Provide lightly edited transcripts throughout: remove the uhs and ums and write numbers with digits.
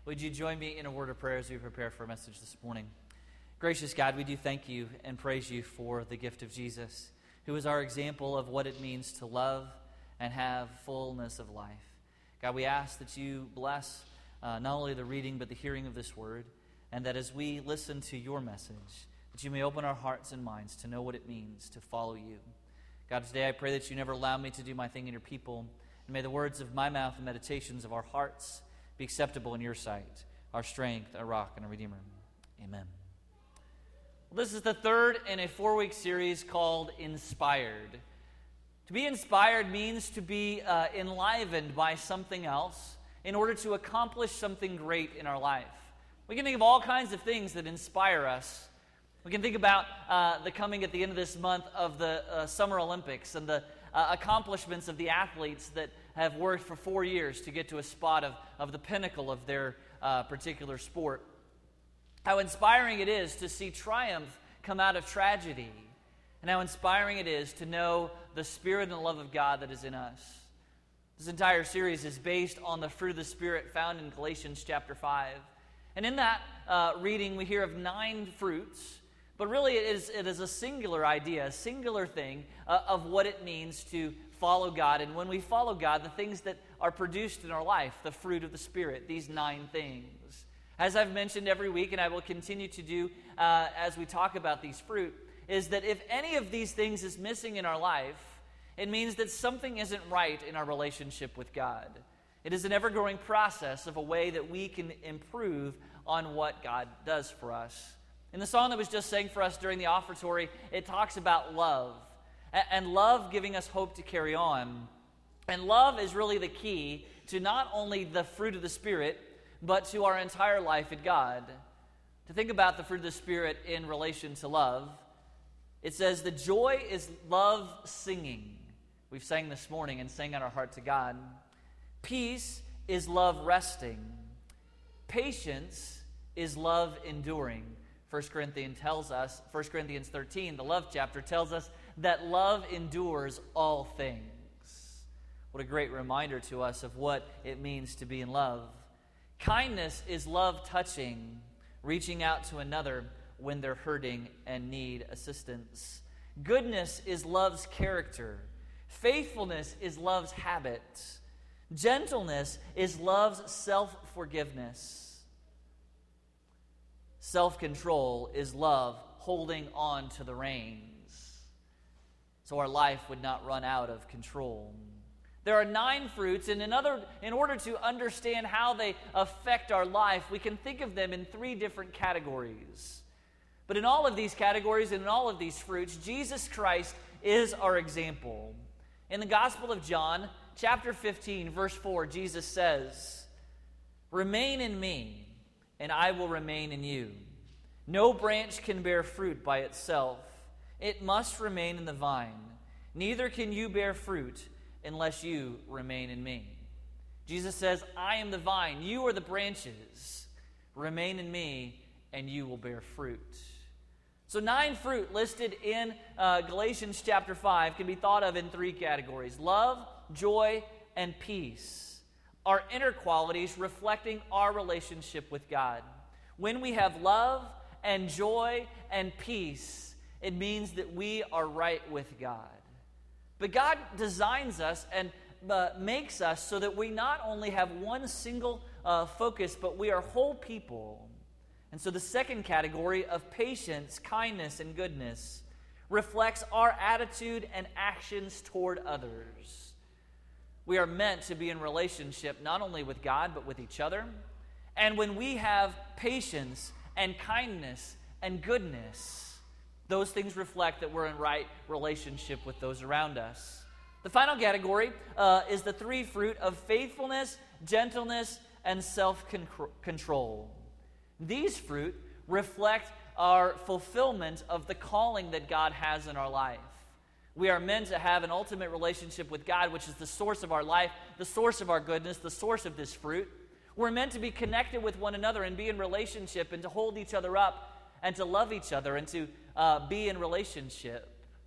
Would you join me in a word of prayer as we prepare for a message this morning? Gracious God, we do thank you and praise you for the gift of Jesus, who is our example of what it means to love and have fullness of life. God, we ask that you bless not only the reading but the hearing of this word, and that as we listen to your message, that you may open our hearts and minds to know what it means to follow you. God, today I pray that you never allow me to do my thing in your people, and may the words of my mouth and meditations of our hearts be acceptable in your sight, our strength, our rock, and our redeemer. Amen. Well, this is the third in a 4-week series called Inspired. To be inspired means to be enlivened by something else in order to accomplish something great in our life. We can think of all kinds of things that inspire us. We can think about the coming at the end of this month of the Summer Olympics and the accomplishments of the athletes that have worked for 4 years to get to a spot of the pinnacle of their particular sport. How inspiring it is to see triumph come out of tragedy, and how inspiring it is to know the Spirit and the love of God that is in us. This entire series is based on the fruit of the Spirit found in Galatians chapter 5. And in that reading, we hear of 9 fruits, but really it is a singular idea, a singular thing of what it means to follow God. And when we follow God, the things that are produced in our life, the fruit of the Spirit, these 9 things. As I've mentioned every week, and I will continue to do as we talk about these fruit, is that if any of these things is missing in our life, it means that something isn't right in our relationship with God. It is an ever-growing process of a way that we can improve on what God does for us. In the song that was just sang for us during the offertory, it talks about love, and love giving us hope to carry on. And love is really the key to not only the fruit of the Spirit, but to our entire life in God. To think about the fruit of the Spirit in relation to love, it says, the joy is love singing. We've sang this morning and sang on our heart to God. Peace is love resting. Patience is love enduring. 1 Corinthians 13, the love chapter, tells us that love endures all things. What a great reminder to us of what it means to be in love. Kindness is love touching, reaching out to another when they're hurting and need assistance. Goodness is love's character. Faithfulness is love's habit. Gentleness is love's self-forgiveness. Self-control is love holding on to the reins, so our life would not run out of control. There are 9 fruits, and in order to understand how they affect our life, we can think of them in 3 different categories. But in all of these categories and in all of these fruits, Jesus Christ is our example. In the Gospel of John, chapter 15, verse 4, Jesus says, "Remain in me, and I will remain in you. No branch can bear fruit by itself. It must remain in the vine. Neither can you bear fruit unless you remain in me." Jesus says, I am the vine, you are the branches. Remain in me, and you will bear fruit. So 9 fruit listed in Galatians chapter 5 can be thought of in 3 categories: love, joy, and peace. Our inner qualities reflecting our relationship with God. When we have love and joy and peace, it means that we are right with God. But God designs us and makes us so that we not only have one single focus, but we are whole people. And so the second category of patience, kindness, and goodness reflects our attitude and actions toward others. We are meant to be in relationship not only with God, but with each other. And when we have patience and kindness and goodness, those things reflect that we're in right relationship with those around us. The final category is the 3 fruit of faithfulness, gentleness, and self-control. These fruit reflect our fulfillment of the calling that God has in our life. We are meant to have an ultimate relationship with God, which is the source of our life, the source of our goodness, the source of this fruit. We're meant to be connected with one another and be in relationship and to hold each other up and to love each other and to be in relationship.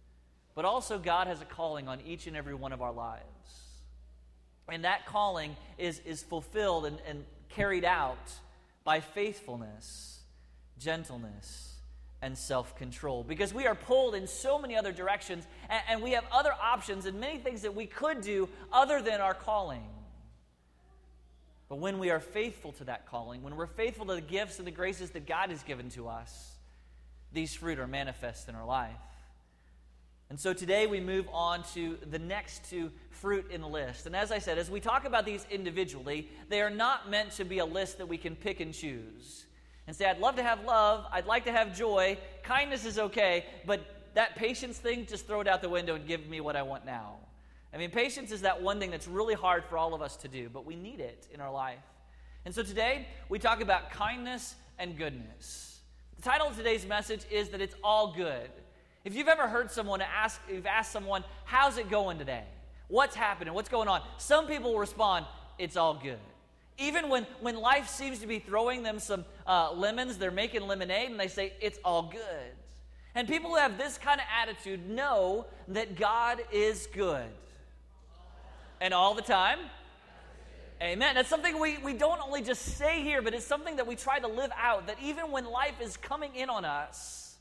But also God has a calling on each and every one of our lives. And that calling is fulfilled and carried out by faithfulness, gentleness, and self-control. Because we are pulled in so many other directions, and we have other options and many things that we could do other than our calling. But when we are faithful to that calling, when we're faithful to the gifts and the graces that God has given to us, these fruit are manifest in our life. And so today we move on to the next two fruit in the list. And as I said, as we talk about these individually, they are not meant to be a list that we can pick and choose and say, I'd love to have love, I'd like to have joy, kindness is okay, but that patience thing, just throw it out the window and give me what I want now. I mean, patience is that one thing that's really hard for all of us to do, but we need it in our life. And so today, we talk about kindness and goodness. The title of today's message is that it's all good. If you've ever heard someone you've asked someone, how's it going today? What's happening? What's going on? Some people will respond, it's all good. Even when life seems to be throwing them some lemons, they're making lemonade, and they say, it's all good. And people who have this kind of attitude know that God is good. And all the time? Amen. That's something we don't only just say here, but it's something that we try to live out, that even when life is coming in on us,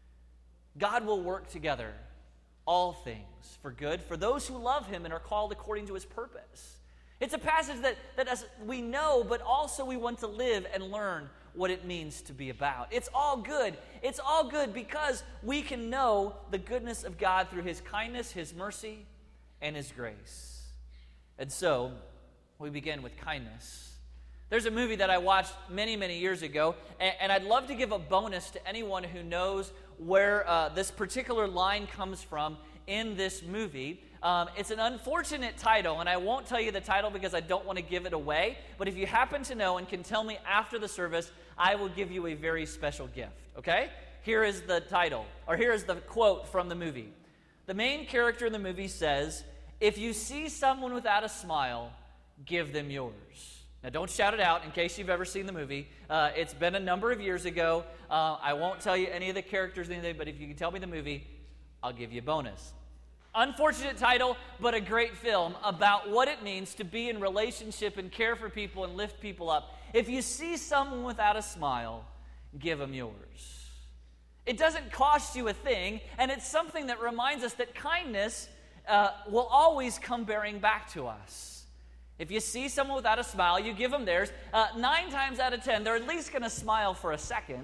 God will work together all things for good for those who love him and are called according to his purpose. It's a passage that as we know, but also we want to live and learn what it means to be about. It's all good. It's all good because we can know the goodness of God through his kindness, his mercy, and his grace. And so, we begin with kindness. There's a movie that I watched many, many years ago, and I'd love to give a bonus to anyone who knows where this particular line comes from in this movie. It's an unfortunate title, and I won't tell you the title because I don't want to give it away, but if you happen to know and can tell me after the service, I will give you a very special gift, okay? Here is the title, or here is the quote from the movie. The main character in the movie says, if you see someone without a smile, give them yours. Now, don't shout it out in case you've ever seen the movie. It's been a number of years ago. I won't tell you any of the characters or anything, but if you can tell me the movie, I'll give you a bonus. Unfortunate title, but a great film about what it means to be in relationship and care for people and lift people up. If you see someone without a smile, give them yours. It doesn't cost you a thing, and it's something that reminds us that kindness will always come bearing back to us. If you see someone without a smile, you give them theirs. 9 times out of 10, they're at least going to smile for a second,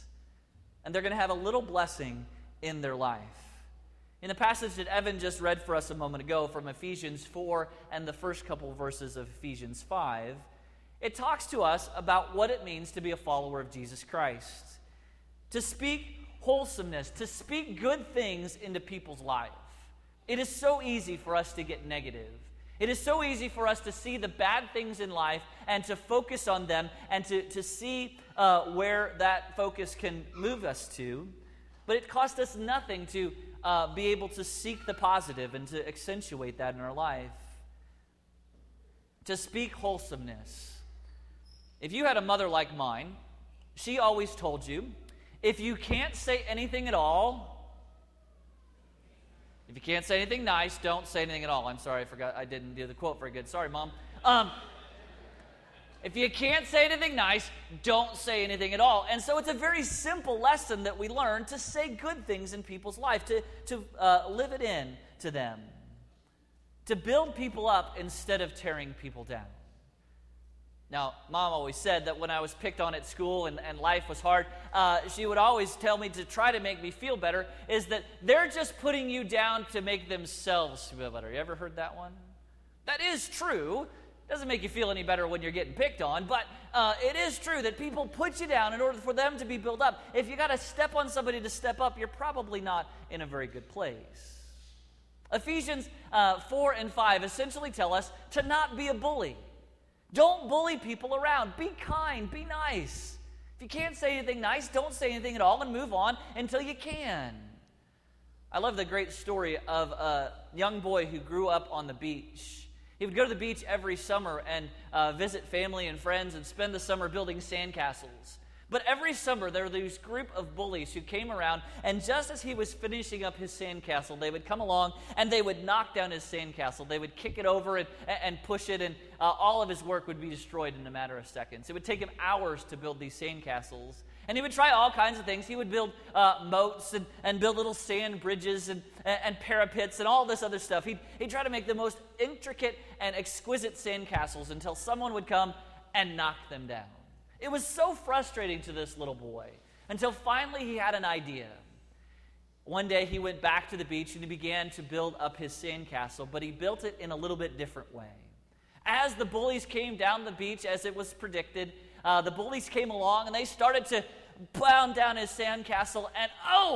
and they're going to have a little blessing in their life. In the passage that Evan just read for us a moment ago from Ephesians 4 and the first couple verses of Ephesians 5, it talks to us about what it means to be a follower of Jesus Christ. To speak wholesomeness, to speak good things into people's lives. It is so easy for us to get negative. It is so easy for us to see the bad things in life and to focus on them and to see where that focus can move us to. But it costs us nothing to be able to seek the positive and to accentuate that in our life. To speak wholesomeness. If you had a mother like mine, she always told you, if you can't say anything at all, if you can't say anything nice, don't say anything at all. I'm sorry, I didn't do the quote very good. Sorry, Mom. If you can't say anything nice, don't say anything at all. And so it's a very simple lesson that we learn to say good things in people's life, to live it in to them, to build people up instead of tearing people down. Now, Mom always said that when I was picked on at school and life was hard, she would always tell me to try to make me feel better, is that they're just putting you down to make themselves feel better. You ever heard that one? That is true. Doesn't make you feel any better when you're getting picked on, but it is true that people put you down in order for them to be built up. If you got to step on somebody to step up, you're probably not in a very good place. Ephesians 4 and 5 essentially tell us to not be a bully. Don't bully people around. Be kind. Be nice. If you can't say anything nice, don't say anything at all and move on until you can. I love the great story of a young boy who grew up on the beach. He would go to the beach every summer and visit family and friends and spend the summer building sandcastles. But every summer, there were these group of bullies who came around, and just as he was finishing up his sandcastle, they would come along and they would knock down his sandcastle. They would kick it over and push it, and all of his work would be destroyed in a matter of seconds. It would take him hours to build these sandcastles. And he would try all kinds of things. He would build moats and build little sand bridges and parapets and all this other stuff. He'd try to make the most intricate and exquisite sandcastles until someone would come and knock them down. It was so frustrating to this little boy until finally he had an idea. One day he went back to the beach and he began to build up his sandcastle, but he built it in a little bit different way. As the bullies came down the beach, as it was predicted, the bullies came along and they started to pound down his sandcastle, and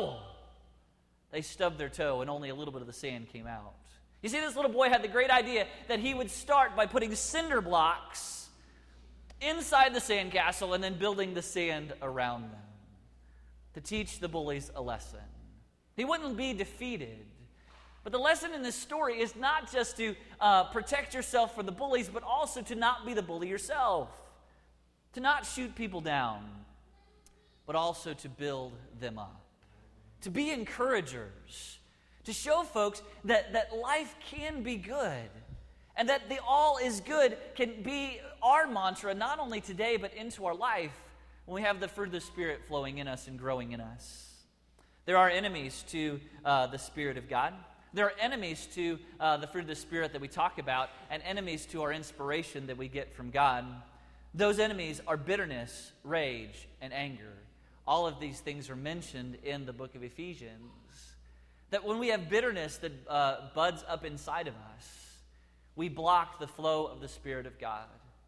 they stubbed their toe and only a little bit of the sand came out. You see, this little boy had the great idea that he would start by putting cinder blocks inside the sandcastle and then building the sand around them to teach the bullies a lesson. He wouldn't be defeated. But the lesson in this story is not just to protect yourself from the bullies, but also to not be the bully yourself, to not shoot people down, but also to build them up, to be encouragers, to show folks that life can be good, and that the all is good can be our mantra, not only today, but into our life when we have the fruit of the Spirit flowing in us and growing in us. There are enemies to the Spirit of God. There are enemies to the fruit of the Spirit that we talk about, and enemies to our inspiration that we get from God. Those enemies are bitterness, rage, and anger. All of these things are mentioned in the book of Ephesians. That when we have bitterness that buds up inside of us, we block the flow of the Spirit of God.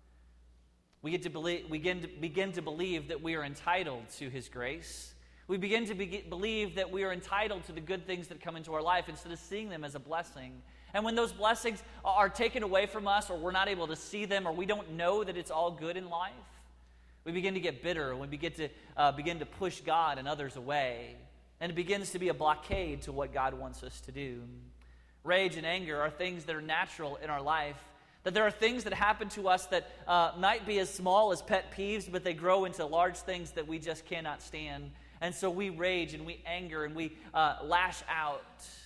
We begin to believe that we are entitled to His grace. We begin to believe that we are entitled to the good things that come into our life instead of seeing them as a blessing. And when those blessings are taken away from us, or we're not able to see them, or we don't know that it's all good in life, we begin to get bitter, and we begin to push God and others away. And it begins to be a blockade to what God wants us to do. Rage and anger are things that are natural in our life. That there are things that happen to us that might be as small as pet peeves, but they grow into large things that we just cannot stand. And so we rage and we anger and we lash out.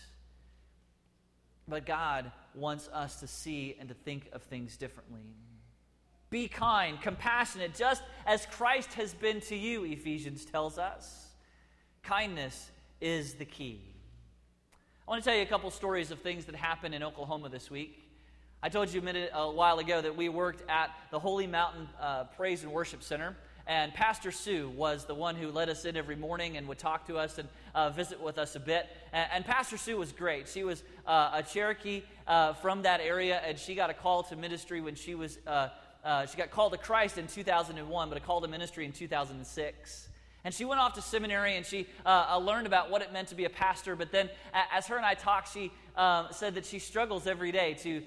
But God wants us to see and to think of things differently. Be kind, compassionate, just as Christ has been to you, Ephesians tells us. Kindness is the key. I want to tell you a couple stories of things that happened in Oklahoma this week. I told you a while ago that we worked at the Holy Mountain Praise and Worship Center, and Pastor Sue was the one who let us in every morning and would talk to us and visit with us a bit. And Pastor Sue was great. She was a Cherokee from that area, and she got a call to ministry when she got called to Christ in 2001, but a call to ministry in 2006. And she went off to seminary, and she learned about what it meant to be a pastor. But then, as her and I talked, she said that she struggles every day to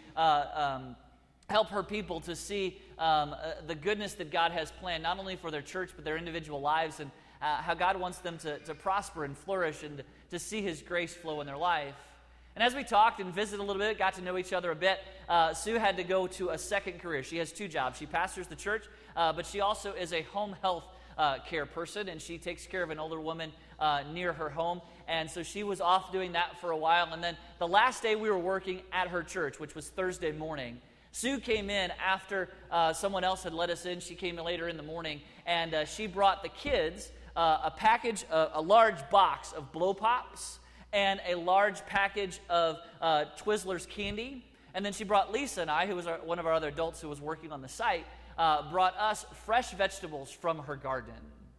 help her people to see the goodness that God has planned, not only for their church, but their individual lives, and how God wants them to prosper and flourish and to see His grace flow in their life. And as we talked and visited a little bit, got to know each other a bit, Sue had to go to a second career. She has two jobs. She pastors the church, but she also is a home health care person, and she takes care of an older woman near her home. And so she was off doing that for a while. And then the last day we were working at her church, which was Thursday morning, Sue came in after someone else had let us in. She came in later in the morning, and she brought the kids a package, a large box of Blow Pops and a large package of Twizzlers candy. And then she brought Lisa and I, who was one of our other adults who was working on the site, brought us fresh vegetables from her garden.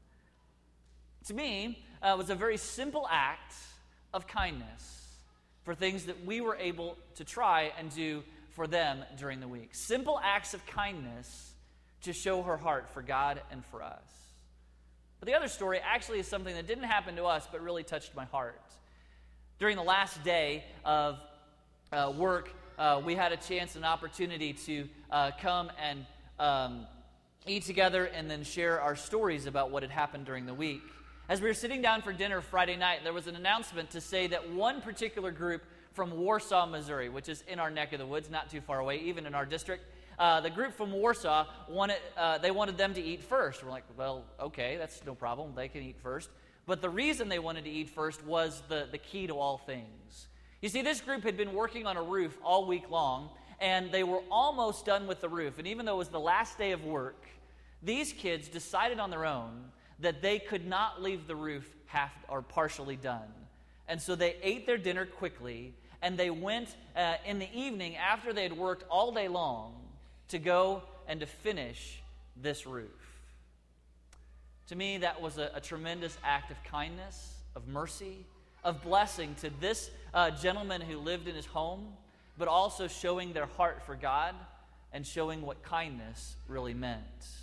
To me, it was a very simple act of kindness for things that we were able to try and do for them during the week. Simple acts of kindness to show her heart for God and for us. But the other story actually is something that didn't happen to us, but really touched my heart. During the last day of work, we had a chance, an opportunity to come and eat together and then share our stories about what had happened during the week. As we were sitting down for dinner Friday night, there was an announcement to say that one particular group from Warsaw, Missouri, which is in our neck of the woods, not too far away, even in our district, The group from Warsaw wanted them to eat first. We're like, well, okay, that's no problem. They can eat first. But the reason they wanted to eat first was the key to all things. You see, this group had been working on a roof all week long, and they were almost done with the roof. And even though it was the last day of work, these kids decided on their own that they could not leave the roof half or partially done. And so they ate their dinner quickly, and they went in the evening after they had worked all day long to go and to finish this roof. To me, that was a tremendous act of kindness, of mercy, of blessing to this gentleman who lived in his home, but also showing their heart for God and showing what kindness really meant.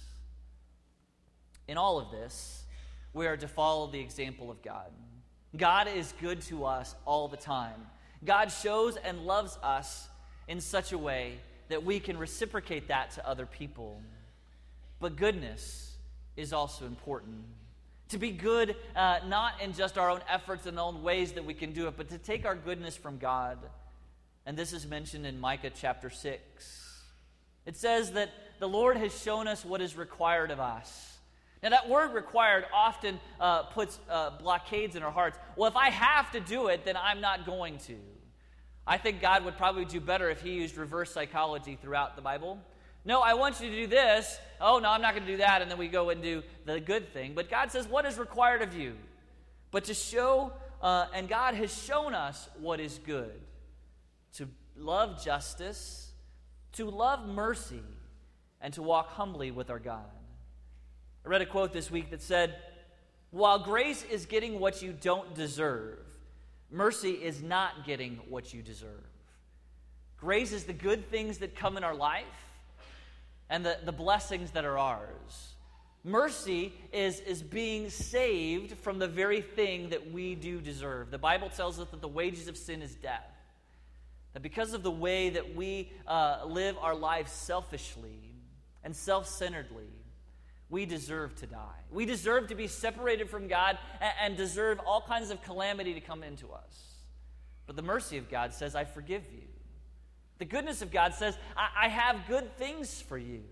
In all of this, we are to follow the example of God. God is good to us all the time. God shows and loves us in such a way that we can reciprocate that to other people. But goodness is also important. To be good, not in just our own efforts and own ways that we can do it, but to take our goodness from God. And this is mentioned in Micah chapter 6. It says that the Lord has shown us what is required of us. Now, that word required often puts blockades in our hearts. Well, if I have to do it, then I'm not going to. I think God would probably do better if he used reverse psychology throughout the Bible. No, I want you to do this. Oh, no, I'm not going to do that. And then we go and do the good thing. But God says, what is required of you? But to show, and God has shown us what is good. To love justice, to love mercy, and to walk humbly with our God. I read a quote this week that said, while grace is getting what you don't deserve, mercy is not getting what you deserve. Grace is the good things that come in our life and the blessings that are ours. Mercy is being saved from the very thing that we do deserve. The Bible tells us that the wages of sin is death. That because of the way that we live our lives selfishly and self-centeredly, we deserve to die. We deserve to be separated from God and deserve all kinds of calamity to come into us. But the mercy of God says, I forgive you. The goodness of God says, I have good things for you.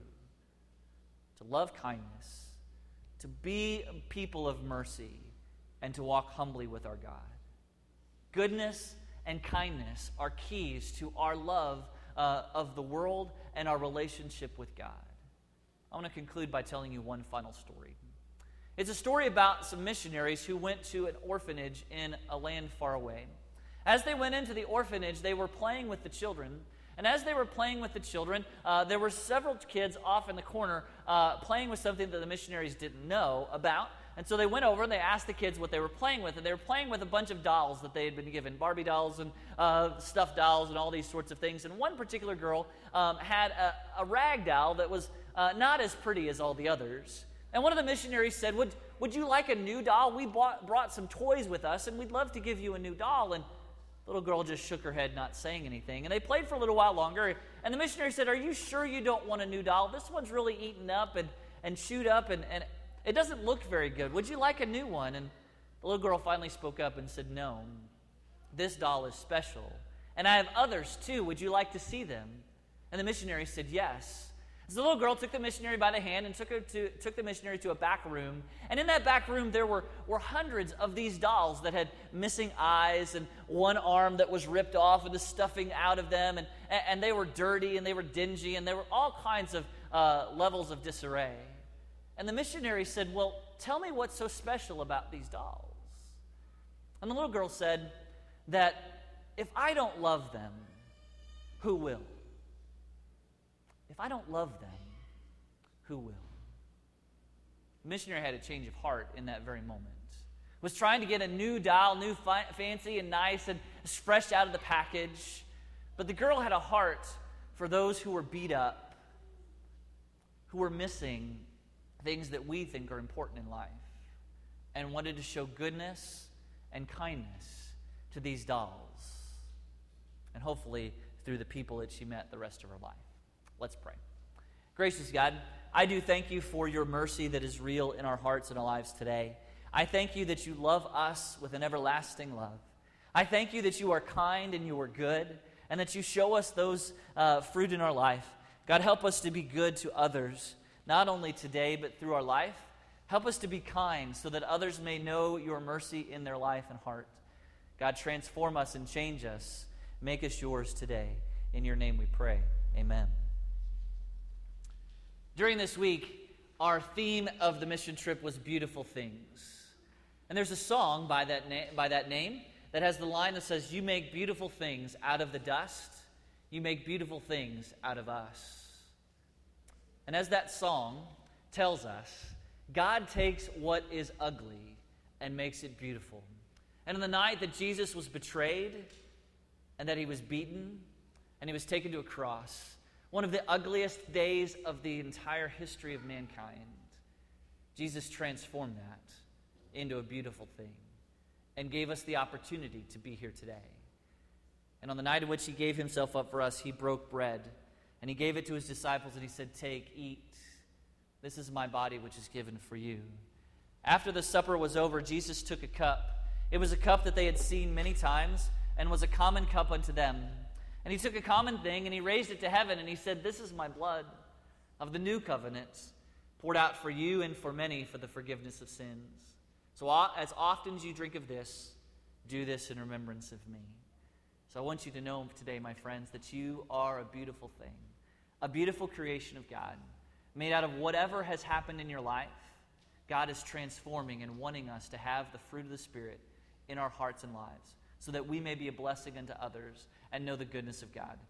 To love kindness, to be a people of mercy, and to walk humbly with our God. Goodness and kindness are keys to our love of the world and our relationship with God. I want to conclude by telling you one final story. It's a story about some missionaries who went to an orphanage in a land far away. As they went into the orphanage, they were playing with the children. And as they were playing with the children, there were several kids off in the corner playing with something that the missionaries didn't know about. And so they went over and they asked the kids what they were playing with. And they were playing with a bunch of dolls that they had been given, Barbie dolls and stuffed dolls and all these sorts of things. And one particular girl had a rag doll that was not as pretty as all the others. And one of the missionaries said, would you like a new doll? We brought some toys with us, and we'd love to give you a new doll. And the little girl just shook her head, not saying anything. And they played for a little while longer. And the missionary said, are you sure you don't want a new doll? This one's really eaten up and chewed up, and it doesn't look very good. Would you like a new one? And the little girl finally spoke up and said, no, this doll is special. And I have others too. Would you like to see them? And the missionary said, yes. So the little girl took the missionary by the hand and took the missionary to a back room. And in that back room, there were hundreds of these dolls that had missing eyes and one arm that was ripped off and the stuffing out of them. And they were dirty and they were dingy and there were all kinds of levels of disarray. And the missionary said, well, tell me what's so special about these dolls. And the little girl said that if I don't love them, who will? If I don't love them, who will? The missionary had a change of heart in that very moment. Was trying to get a new doll, new fancy and nice and fresh out of the package. But the girl had a heart for those who were beat up, who were missing things that we think are important in life, and wanted to show goodness and kindness to these dolls, and hopefully through the people that she met the rest of her life. Let's pray. Gracious God, I do thank you for your mercy that is real in our hearts and our lives today. I thank you that you love us with an everlasting love. I thank you that you are kind and you are good, and that you show us those fruit in our life. God, help us to be good to others, not only today, but through our life. Help us to be kind so that others may know your mercy in their life and heart. God, transform us and change us. Make us yours today. In your name we pray. Amen. During this week, our theme of the mission trip was beautiful things. And there's a song by that name that has the line that says, "You make beautiful things out of the dust. You make beautiful things out of us." And as that song tells us, God takes what is ugly and makes it beautiful. And on the night that Jesus was betrayed and that he was beaten and he was taken to a cross, one of the ugliest days of the entire history of mankind, Jesus transformed that into a beautiful thing and gave us the opportunity to be here today. And on the night in which he gave himself up for us, he broke bread and he gave it to his disciples and he said, "Take, eat. This is my body which is given for you." After the supper was over, Jesus took a cup. It was a cup that they had seen many times and was a common cup unto them. And he took a common thing and he raised it to heaven and he said, "This is my blood of the new covenant, poured out for you and for many for the forgiveness of sins. So as often as you drink of this, do this in remembrance of me." So I want you to know today, my friends, that you are a beautiful thing, a beautiful creation of God. Made out of whatever has happened in your life, God is transforming and wanting us to have the fruit of the Spirit in our hearts and lives so that we may be a blessing unto others and know the goodness of God.